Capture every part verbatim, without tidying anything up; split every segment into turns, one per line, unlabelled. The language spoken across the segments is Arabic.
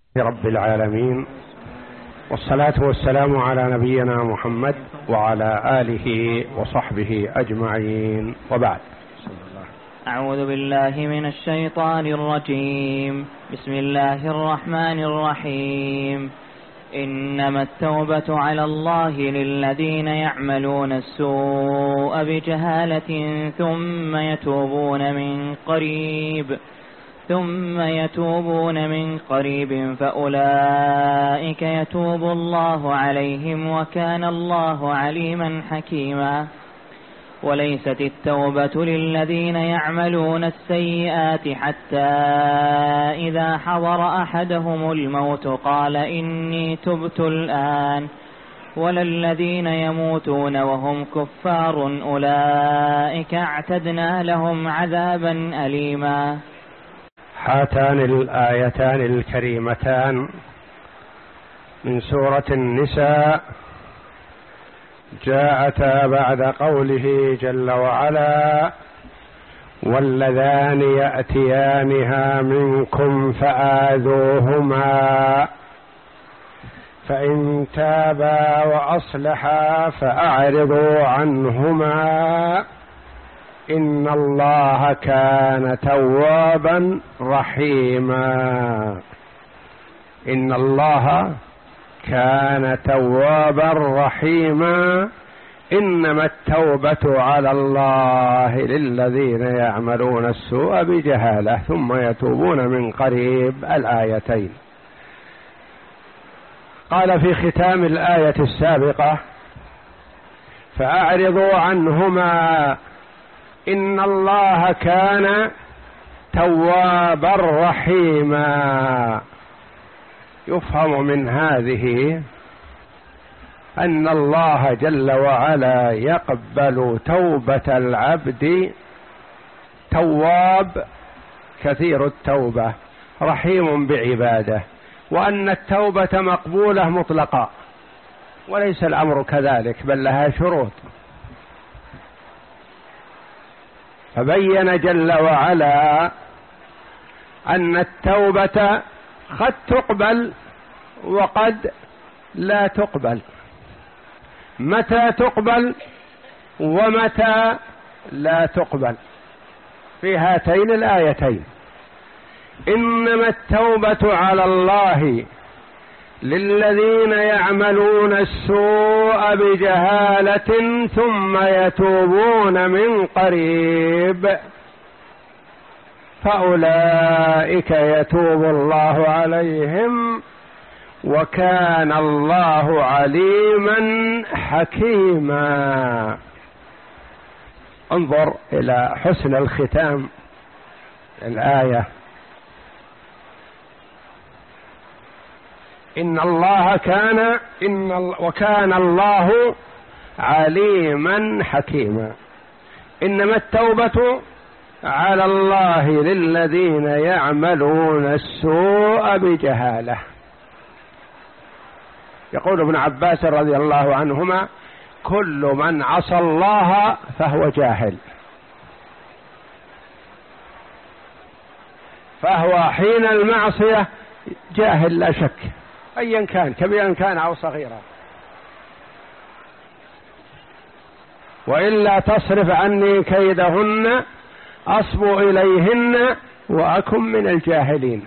رب العالمين، والصلاة والسلام على نبينا محمد وعلى آله وصحبه أجمعين، وبعد.
أعوذ بالله من الشيطان الرجيم. بسم الله الرحمن الرحيم. إنما التوبة على الله للذين يعملون السوء بجهالة ثم يتوبون من قريب ثم يتوبون من قريب فأولئك يتوب الله عليهم وكان الله عليما حكيما. وليست التوبة للذين يعملون السيئات حتى إذا حضر أحدهم الموت قال إني تبت الآن، ولا الذين يموتون وهم كفار أولئك اعتدنا لهم عذابا أليما.
هاتان الآيتان الكريمتان من سورة النساء جاءتا بعد قوله جل وعلا: واللذان يأتيانها منكم فآذوهما فإن تابا وأصلحا فأعرضوا عنهما إن الله كان توابا رحيما. إن الله كان توابا رحيما. إنما التوبة على الله للذين يعملون السوء بجهالة ثم يتوبون من قريب. الآيتين. قال في ختام الآية السابقة: فأعرضوا عنهما إن الله كان توابا رحيما. يفهم من هذه أن الله جل وعلا يقبل توبة العبد، تواب كثير التوبة رحيم بعباده، وأن التوبة مقبولة مطلقا، وليس الأمر كذلك بل لها شروط. فبين جل وعلا أن التوبة قد تقبل وقد لا تقبل، متى تقبل ومتى لا تقبل في هاتين الآيتين. إنما التوبة على الله للذين يعملون السوء بجهالة ثم يتوبون من قريب فأولئك يتوب الله عليهم وكان الله عليما حكيما. انظر إلى حسن الختام الآية: إن الله كان إن وكان الله عليما حكيما. إنما التوبة على الله للذين يعملون السوء بجهالة. يقول ابن عباس رضي الله عنهما: كل من عصى الله فهو جاهل. فهو حين المعصية جاهل لا شك، أيا كان كبيرا كان أو صغيرا. وإلا تصرف عني كيدهن أصب إليهن وأكن من الجاهلين.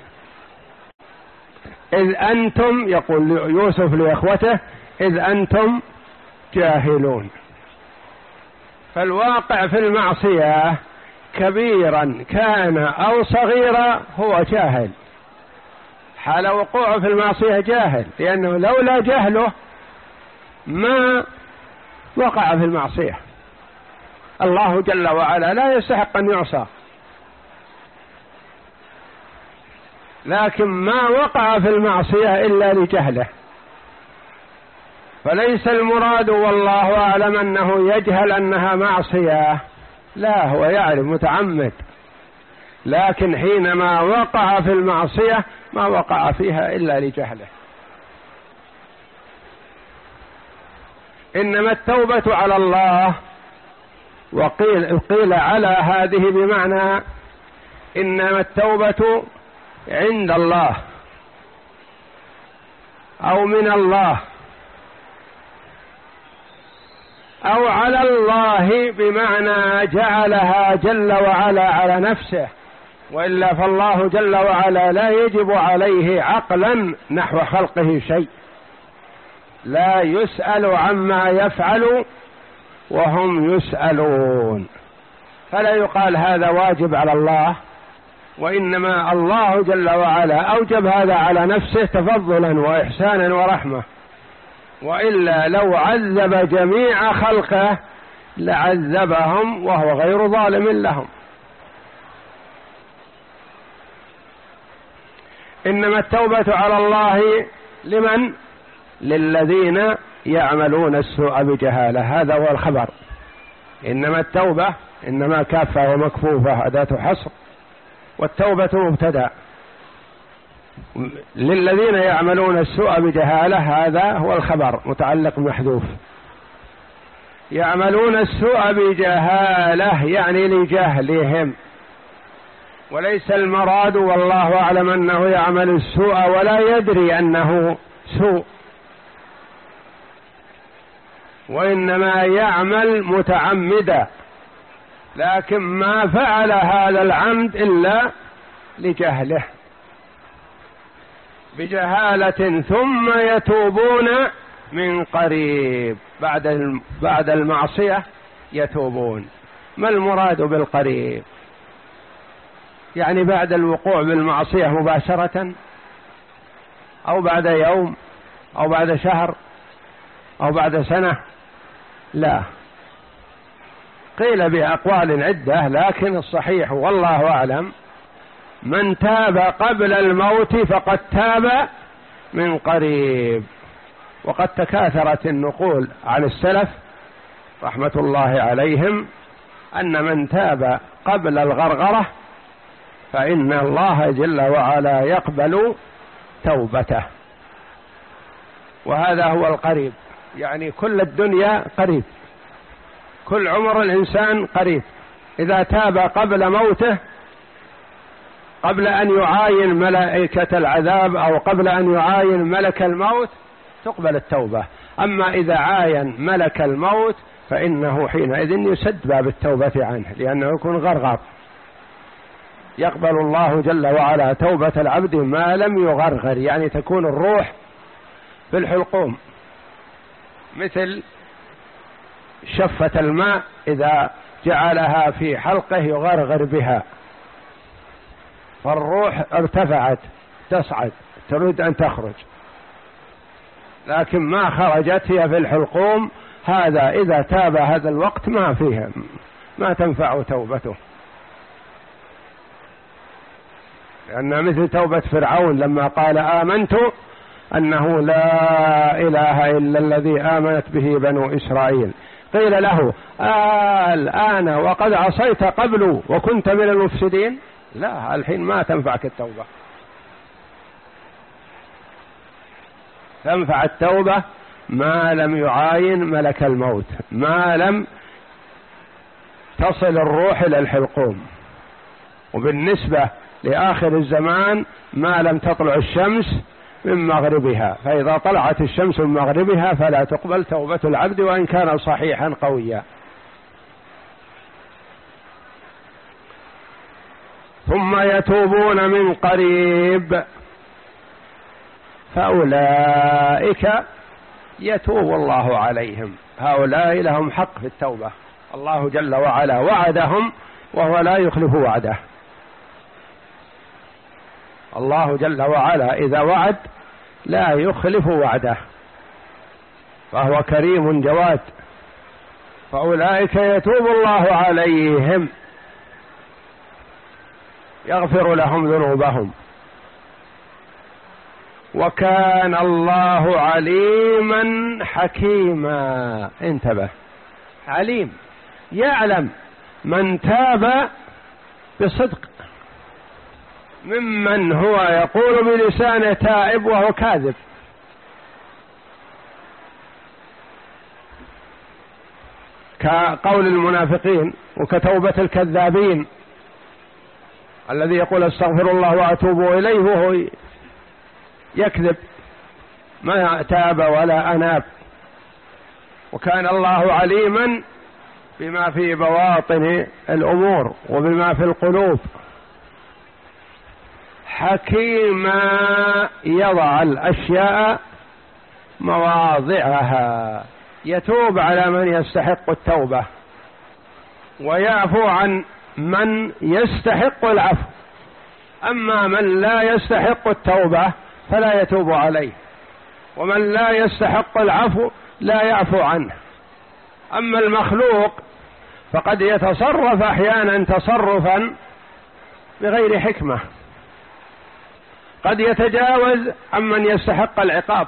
إذ أنتم، يقول يوسف لإخوته: إذ أنتم جاهلون. فالواقع في المعصية كبيرا كان أو صغيرا هو جاهل، حال وقوعه في المعصية جاهل، لأنه لولا جهله ما وقع في المعصية. الله جل وعلا لا يستحق أن يعصى، لكن ما وقع في المعصية إلا لجهله. فليس المراد والله أعلم أنه يجهل أنها معصية، لا، هو يعرف متعمد، لكن حينما وقع في المعصية ما وقع فيها إلا لجهله. إنما التوبة على الله، وقيل قيل على هذه بمعنى إنما التوبة عند الله أو من الله أو على الله بمعنى جعلها جل وعلا على نفسه، وإلا فالله جل وعلا لا يجب عليه عقلا نحو خلقه شيء، لا يسأل عما يفعل وهم يسألون، فلا يقال هذا واجب على الله، وإنما الله جل وعلا أوجب هذا على نفسه تفضلا وإحسانا ورحمة، وإلا لو عذب جميع خلقه لعذبهم وهو غير ظالم لهم. إنما التوبة على الله لمن؟ للذين يعملون السوء بجهالة، هذا هو الخبر. إنما التوبة إنما كافة ومكفوفة أداة حصر، والتوبة مبتدأ. للذين يعملون السوء بجهالة هذا هو الخبر متعلق محذوف. يعملون السوء بجهالة يعني لجهلهم، وليس المراد والله أعلم أنه يعمل السوء ولا يدري أنه سوء، وإنما يعمل متعمدا، لكن ما فعل هذا العمد إلا لجهله بجهالة، ثم يتوبون من قريب بعد بعد المعصية يتوبون. ما المراد بالقريب؟ يعني بعد الوقوع بالمعصية مباشرة، أو بعد يوم، أو بعد شهر، أو بعد سنة؟ لا، قيل بأقوال عدة، لكن الصحيح والله أعلم من تاب قبل الموت فقد تاب من قريب. وقد تكاثرت النقول عن السلف رحمة الله عليهم أن من تاب قبل الغرغرة فإن الله جل وعلا يقبل توبته، وهذا هو القريب. يعني كل الدنيا قريب، كل عمر الإنسان قريب. إذا تاب قبل موته، قبل أن يعاين ملائكة العذاب أو قبل أن يعاين ملك الموت تقبل التوبة. أما إذا عاين ملك الموت فإنه حينئذ يسد باب التوبة عنه، لأنه يكون غرغر. يقبل الله جل وعلا توبة العبد ما لم يغرغر، يعني تكون الروح في الحلقوم مثل شفة الماء إذا جعلها في حلقه يغرغر بها، فالروح ارتفعت تصعد تريد أن تخرج، لكن ما خرجت هي في الحلقوم. هذا إذا تاب هذا الوقت ما فيها، ما تنفع توبته، لأن مثل توبة فرعون لما قال آمنت أنه لا إله إلا الذي آمنت به بنو إسرائيل، قيل له آه الآن وقد عصيت قبل وكنت من المفسدين؟ لا، الحين ما تنفعك التوبة. تنفع التوبة ما لم يعاين ملك الموت، ما لم تصل الروح إلى الحلقوم. وبالنسبة لآخر الزمان ما لم تطلع الشمس من مغربها، فإذا طلعت الشمس من مغربها فلا تقبل توبة العبد وإن كان صحيحا قويا. ثم يتوبون من قريب فأولئك يتوب الله عليهم، هؤلاء لهم حق في التوبة. الله جل وعلا وعدهم وهو لا يخلف وعده. الله جل وعلا إذا وعد لا يخلف وعده، فهو كريم جواد. فأولئك يتوب الله عليهم يغفر لهم ذنوبهم، وكان الله عليما حكيما. انتبه، عليم، يعلم من تاب بصدق ممن هو يقول بلسانه تائب وهو كاذب. كقول المنافقين وكتوبة الكذابين الذي يقول استغفر الله واتوب اليه وهو يكذب ما تاب ولا أناب. وكان الله عليما بما في بواطن الأمور وبما في القلوب، حكيما يضع الأشياء مواضعها، يتوب على من يستحق التوبة ويعفو عن من يستحق العفو، أما من لا يستحق التوبة فلا يتوب عليه، ومن لا يستحق العفو لا يعفو عنه. أما المخلوق فقد يتصرف أحيانا تصرفا بغير حكمة، قد يتجاوز عمن يستحق العقاب،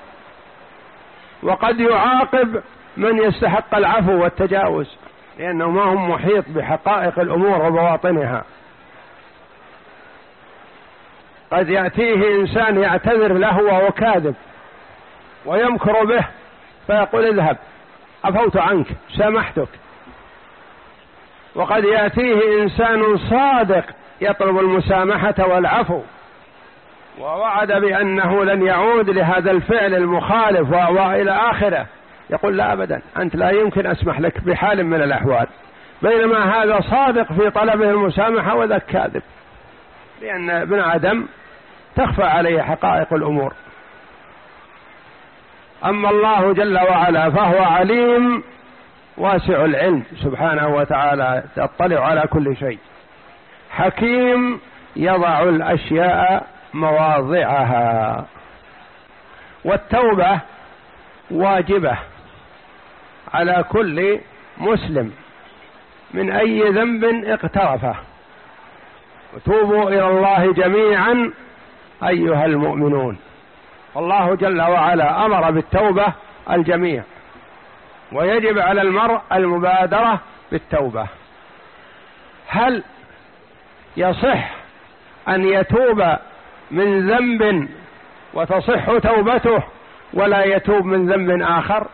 وقد يعاقب من يستحق العفو والتجاوز، لأنه ما هم محيط بحقائق الأمور وبواطنها. قد يأتيه إنسان يعتذر له وهو كاذب ويمكر به فيقول اذهب عفوت عنك سامحتك، وقد يأتيه إنسان صادق يطلب المسامحة والعفو ووعد بأنه لن يعود لهذا الفعل المخالف وإلى آخره، يقول لا أبدا أنت لا يمكن أسمح لك بحال من الأحوال، بينما هذا صادق في طلبه المسامحة وذاك كاذب، لأن ابن آدم تخفى عليه حقائق الأمور. أما الله جل وعلا فهو عليم واسع العلم سبحانه وتعالى، يطلع على كل شيء، حكيم يضع الأشياء مواضعها. والتوبة واجبة على كل مسلم من أي ذنب اقترفه، وتوبوا إلى الله جميعا أيها المؤمنون. الله جل وعلا أمر بالتوبة الجميع، ويجب على المرء المبادرة بالتوبة. هل يصح أن يتوب من ذنب وتصح توبته ولا يتوب من ذنب آخر؟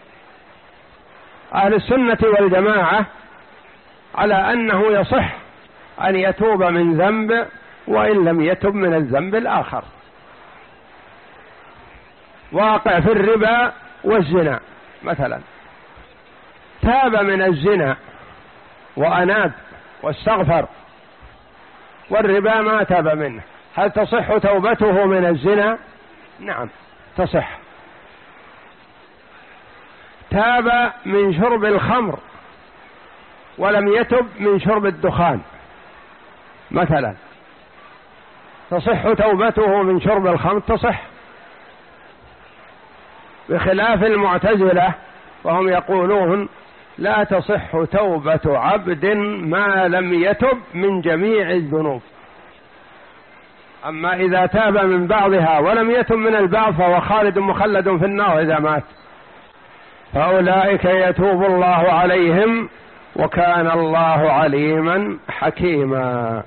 أهل السنة والجماعة على أنه يصح أن يتوب من ذنب وإن لم يتب من الذنب الآخر. واقع في الربا والزنا مثلا، تاب من الزنا وأناب واستغفر، والربا ما تاب منه، هل تصح توبته من الزنا؟ نعم تصح. تاب من شرب الخمر ولم يتب من شرب الدخان مثلا، تصح توبته من شرب الخمر؟ تصح، بخلاف المعتزلة وهم يقولون لا تصح توبة عبد ما لم يتب من جميع الذنوب، أما إذا تاب من بعضها ولم يتب من البعض فهو خالد مخلد في النار إذا مات، فأولئك يتوب الله عليهم وكان الله عليما حكيما.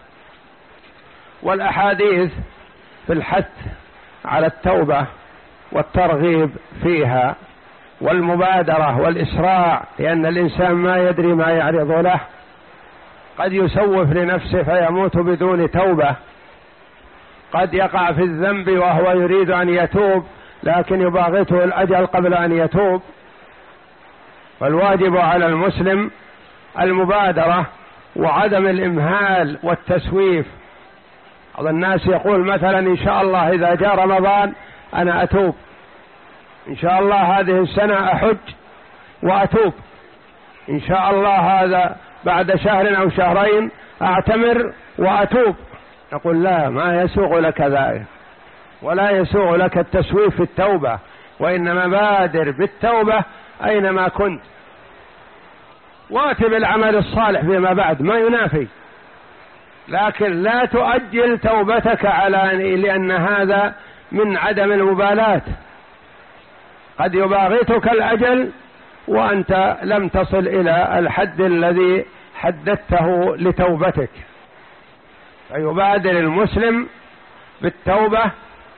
والأحاديث في الحث على التوبة والترغيب فيها والمبادرة والإسراع، لأن الإنسان ما يدري ما يعرض له، قد يسوف لنفسه فيموت بدون توبة، قد يقع في الذنب وهو يريد أن يتوب لكن يباغته الأجل قبل أن يتوب. فالواجب على المسلم المبادرة وعدم الإمهال والتسويف. بعض الناس يقول مثلا إن شاء الله إذا جاء رمضان أنا أتوب، إن شاء الله هذه السنة أحج وأتوب، إن شاء الله هذا بعد شهر أو شهرين أعتمر وأتوب. نقول لا، ما يسوغ لك ذلك، ولا يسوغ لك التسويف في التوبة، وإنما بادر بالتوبة أينما كنت، وات بالعمل الصالح فيما بعد ما ينافي، لكن لا تؤجل توبتك على لأن هذا من عدم المبالاة، قد يباغتك الأجل وأنت لم تصل إلى الحد الذي حددته لتوبتك. فيبادر المسلم بالتوبة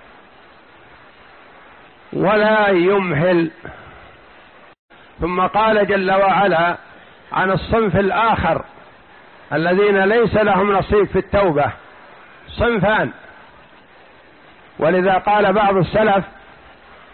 ولا يمهل. ثم قال جل وعلا عن الصنف الآخر الذين ليس لهم نصيب في التوبة، صنفان، ولذا قال بعض السلف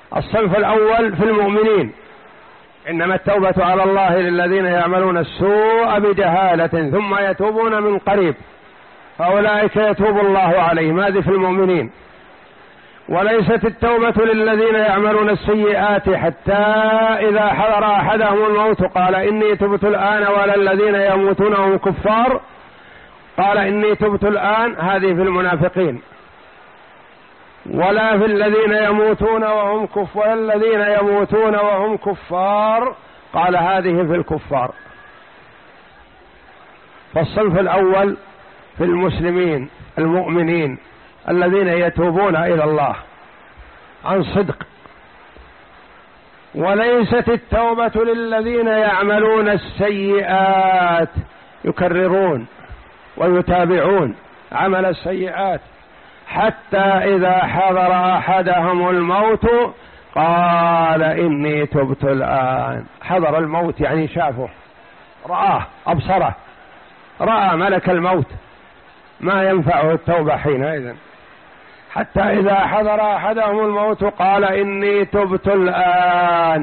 الصنف الأول في المؤمنين: إنما التوبة على الله للذين يعملون السوء بجهالة ثم يتوبون من قريب فأولئك يتوب الله عليهم. هذه في المؤمنين. وليست التوبة للذين يعملون السيئات حتى إذا حضر أحدهم الموت قال إني تبت الآن، ولا الذين يموتون وهم كفار قال إني تبت الآن. هذه في المنافقين. ولا في الذين يموتون وهم كفار، ولا الذين يموتون وهم كفار قال هذه في الكفار. فالصنف الأول في المسلمين المؤمنين الذين يتوبون إلى الله عن صدق. وليست التوبة للذين يعملون السيئات، يكررون ويتابعون عمل السيئات حتى إذا حضر أحدهم الموت قال إني تبت الآن. حضر الموت يعني شافه، رآه، أبصره، رأى ملك الموت، ما ينفعه التوبة حينئذ. حتى إذا حضر أحدهم الموت قال إني تبت الآن.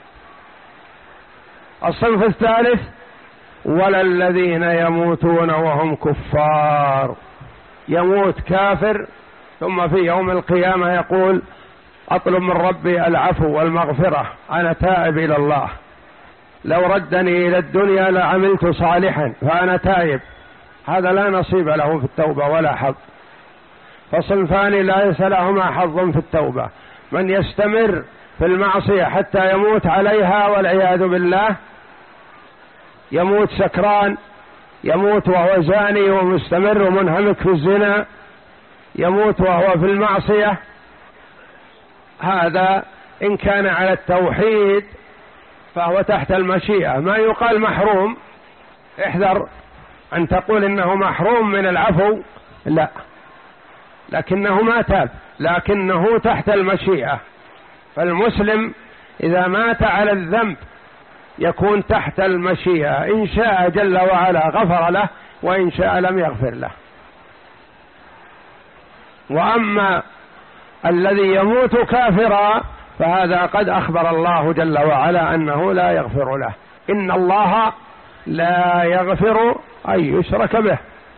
الصنف الثالث: ولا الذين يموتون وهم كفار. يموت كافر ثم في يوم القيامة يقول أطلب من ربي العفو والمغفرة، أنا تائب إلى الله، لو ردني إلى الدنيا لعملت صالحا فأنا تائب. هذا لا نصيب له في التوبة ولا حظ. فصنفان ليس لهما حظ في التوبة: من يستمر في المعصية حتى يموت عليها والعياذ بالله، يموت سكران، يموت وهو زاني ومستمر ومنهمك في الزنا، يموت وهو في المعصية. هذا إن كان على التوحيد فهو تحت المشيئة، ما يقال محروم. احذر أن تقول إنه محروم من العفو، لا، لكنه ما تاب، لكنه تحت المشيئة. فالمسلم إذا مات على الذنب يكون تحت المشيئة، إن شاء جل وعلا غفر له وإن شاء لم يغفر له. وأما الذي يموت كافرا فهذا قد أخبر الله جل وعلا أنه لا يغفر له: إن الله لا يغفر أن يشرك به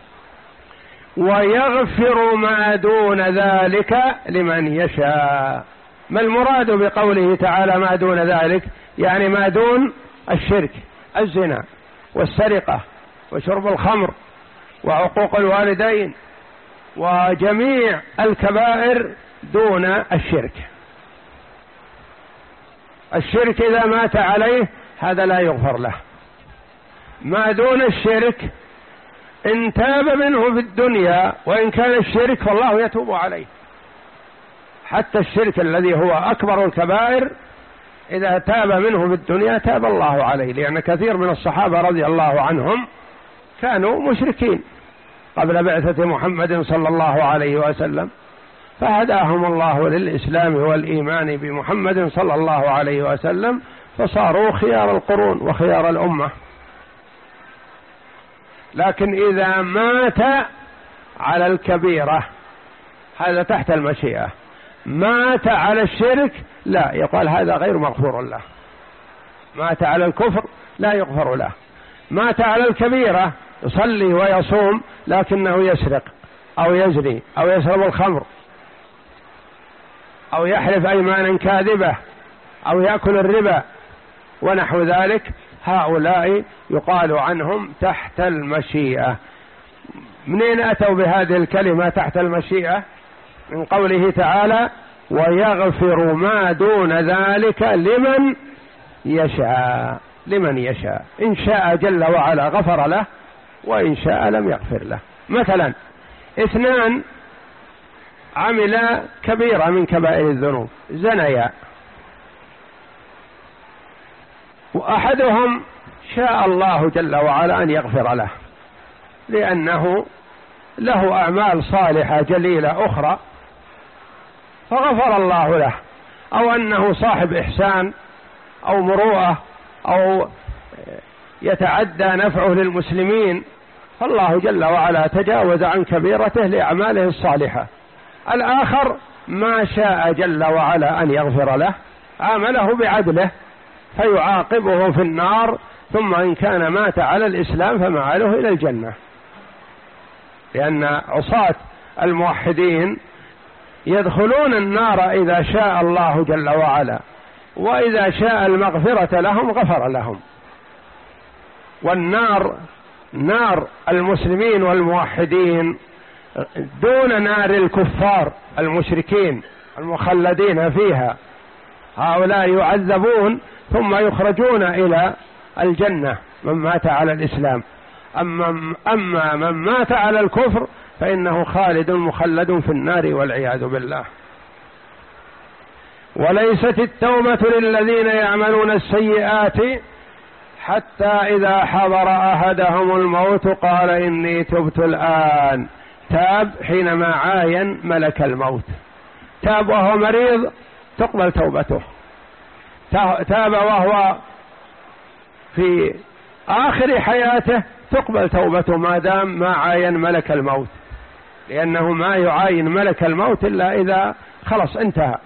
ويغفر ما دون ذلك لمن يشاء. ما المراد بقوله تعالى ما دون ذلك؟ يعني ما دون الشرك، الزنا والسرقة وشرب الخمر وعقوق الوالدين وجميع الكبائر دون الشرك. الشرك إذا مات عليه هذا لا يغفر له. ما دون الشرك إن تاب منه في الدنيا وإن كان الشرك فالله يتوب عليه. حتى الشرك الذي هو أكبر الكبائر إذا تاب منه في الدنيا تاب الله عليه، لأن كثير من الصحابة رضي الله عنهم كانوا مشركين قبل بعثة محمد صلى الله عليه وسلم، فهداهم الله للإسلام والإيمان بمحمد صلى الله عليه وسلم فصاروا خيار القرون وخيار الأمة. لكن إذا مات على الكبيرة هذا تحت المشيئة، مات على الشرك لا، يقال هذا غير مغفور له. مات على الكفر لا يغفر له. مات على الكبيرة يصلي ويصوم لكنه يسرق أو يزني أو يشرب الخمر أو يحلف أيمانا كاذبة أو يأكل الربا ونحو ذلك، هؤلاء يقال عنهم تحت المشيئة. منين أتوا بهذه الكلمة تحت المشيئة؟ من قوله تعالى ويغفر ما دون ذلك لمن يشاء. لمن يشاء، إن شاء جل وعلا غفر له وإن شاء لم يغفر له. مثلا اثنان عمل كبيرة من كبائر الذنوب، زنيا، وأحدهم شاء الله جل وعلا أن يغفر له لأنه له أعمال صالحة جليلة أخرى فغفر الله له، أو أنه صاحب إحسان أو مروءة أو يتعدى نفعه للمسلمين، فالله جل وعلا تجاوز عن كبيرته لأعماله الصالحة. الآخر ما شاء جل وعلا أن يغفر له عامله بعدله فيعاقبه في النار، ثم إن كان مات على الإسلام فمعاله إلى الجنة، لأن عصاة الموحدين يدخلون النار إذا شاء الله جل وعلا، وإذا شاء المغفرة لهم غفر لهم. والنار نار المسلمين والموحدين دون نار الكفار المشركين المخلدين فيها، هؤلاء يعذبون ثم يخرجون إلى الجنة من مات على الإسلام، أما, أما من مات على الكفر فإنه خالد مخلد في النار والعياذ بالله. وليست التوبة للذين يعملون السيئات حتى إذا حضر أحدهم الموت قال إني تبت الآن. تاب حينما عاين ملك الموت، تاب وهو مريض تقبل توبته، تاب وهو في آخر حياته تقبل توبته ما دام ما عاين ملك الموت، لأنه ما يعاين ملك الموت إلا إذا خلص انتهى،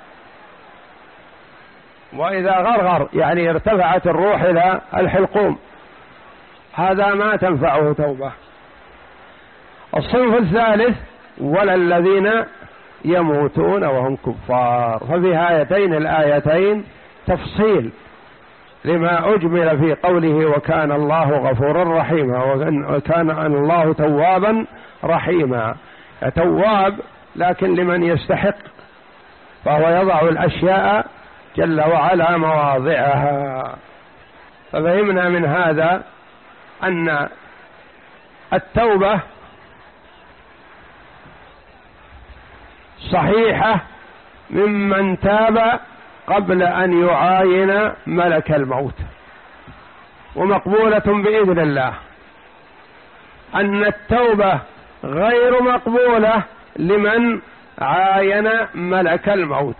وإذا غرغر يعني ارتفعت الروح إلى الحلقوم هذا ما تنفعه توبة. الصنف الثالث ولا الذين يموتون وهم كفار. ففي هاتين الآيتين تفصيل لما أجمل في قوله وكان الله غفورا رحيما، وكان الله توابا رحيما. تواب لكن لمن يستحق، فهو يضع الأشياء جل وعلا مواضعها. ففهمنا من هذا أن التوبة صحيحة ممن تاب قبل أن يعاين ملك الموت، ومقبولة بإذن الله. أن التوبة غير مقبولة لمن عاين ملك الموت.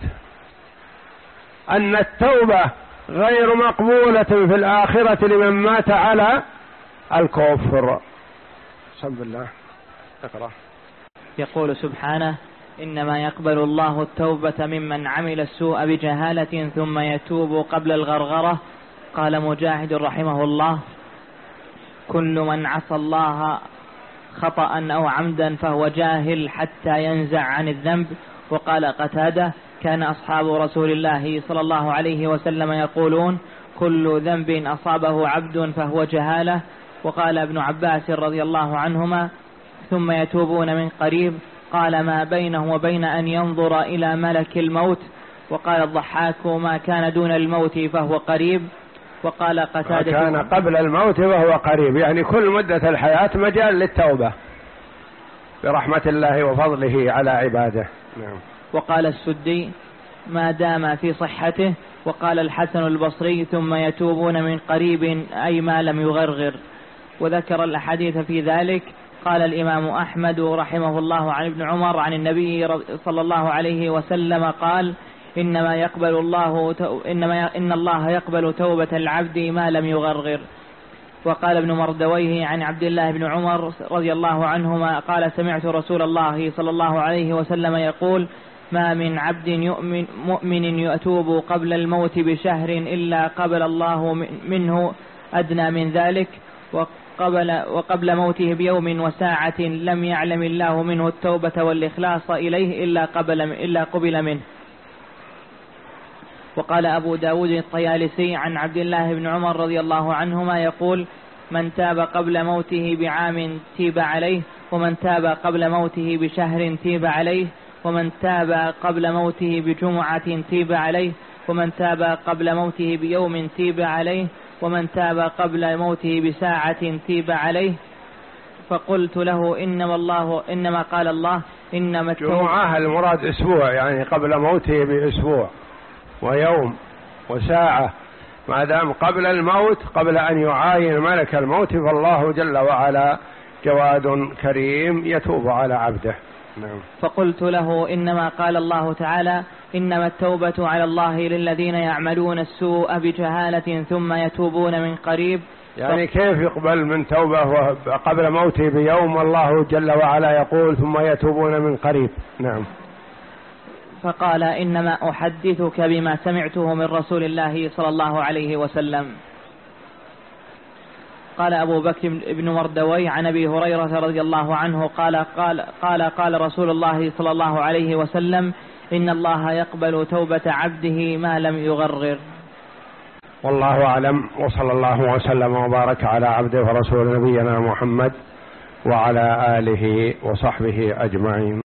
أن التوبة غير مقبولة في الآخرة لمن مات على الكفر. بسم الله اقرأ.
يقول سبحانه إنما يقبل الله التوبة ممن عمل السوء بجهالة ثم يتوب قبل الغرغرة. قال مجاهد رحمه الله كل من عصى الله خطأ أو عمدا فهو جاهل حتى ينزع عن الذنب. وقال قتادة كان أصحاب رسول الله صلى الله عليه وسلم يقولون كل ذنب أصابه عبد فهو جهالة. وقال ابن عباس رضي الله عنهما ثم يتوبون من قريب. قال ما بينه وبين أن ينظر إلى ملك الموت. وقال الضحاك ما كان دون الموت فهو قريب. وقال قتادة
كان قبل الموت فهو قريب، يعني كل مدة الحياة مجال للتوبة برحمة الله وفضله على عباده. نعم.
وقال السدي ما دام في صحته. وقال الحسن البصري ثم يتوبون من قريب أي ما لم يغرغر. وذكر الأحاديث في ذلك. قال الإمام أحمد رحمه الله عن ابن عمر عن النبي صلى الله عليه وسلم قال إنما يقبل الله إنما إن الله يقبل توبة العبد ما لم يغرغر. وقال ابن مردويه عن عبد الله بن عمر رضي الله عنهما قال سمعت رسول الله صلى الله عليه وسلم يقول ما من عبد يؤمن مؤمن يتوب قبل الموت بشهر إلا قبل الله منه أدنى من ذلك، وقبل, وقبل موته بيوم وساعة لم يعلم الله منه التوبة والإخلاص إليه إلا قبل, إلا قبل منه. وقال أبو داود الطيالسي عن عبد الله بن عمر رضي الله عنهما يقول من تاب قبل موته بعام تيب عليه، ومن تاب قبل موته بشهر تيب عليه، ومن تاب قبل موته بجمعة تيب عليه، ومن تاب قبل موته بيوم تيب عليه، ومن تاب قبل موته بساعة تيب عليه. فقلت له إنما الله إنما قال الله إنما
جمعة المراد أسبوع، يعني قبل موته بأسبوع ويوم وساعة، ما دام قبل الموت قبل أن يعاين ملك الموت فالله جل وعلا جواد كريم يتوب على عبده. نعم.
فقلت له إنما قال الله تعالى إنما التوبة على الله للذين يعملون السوء بجهالة ثم يتوبون من قريب.
يعني ف... كيف يقبل من توبة قبل موته بيوم والله جل وعلا يقول ثم يتوبون من قريب؟ نعم.
فقال إنما أحدثك بما سمعته من رسول الله صلى الله عليه وسلم. قال أبو بكر بن مردوي عن أبي هريرة رضي الله عنه قال قال قال قال رسول الله صلى الله عليه وسلم إن الله يقبل توبة عبده ما لم يغرغر.
والله أعلم، وصلى الله وسلم وبارك على عبده ورسول نبينا محمد وعلى آله وصحبه أجمعين.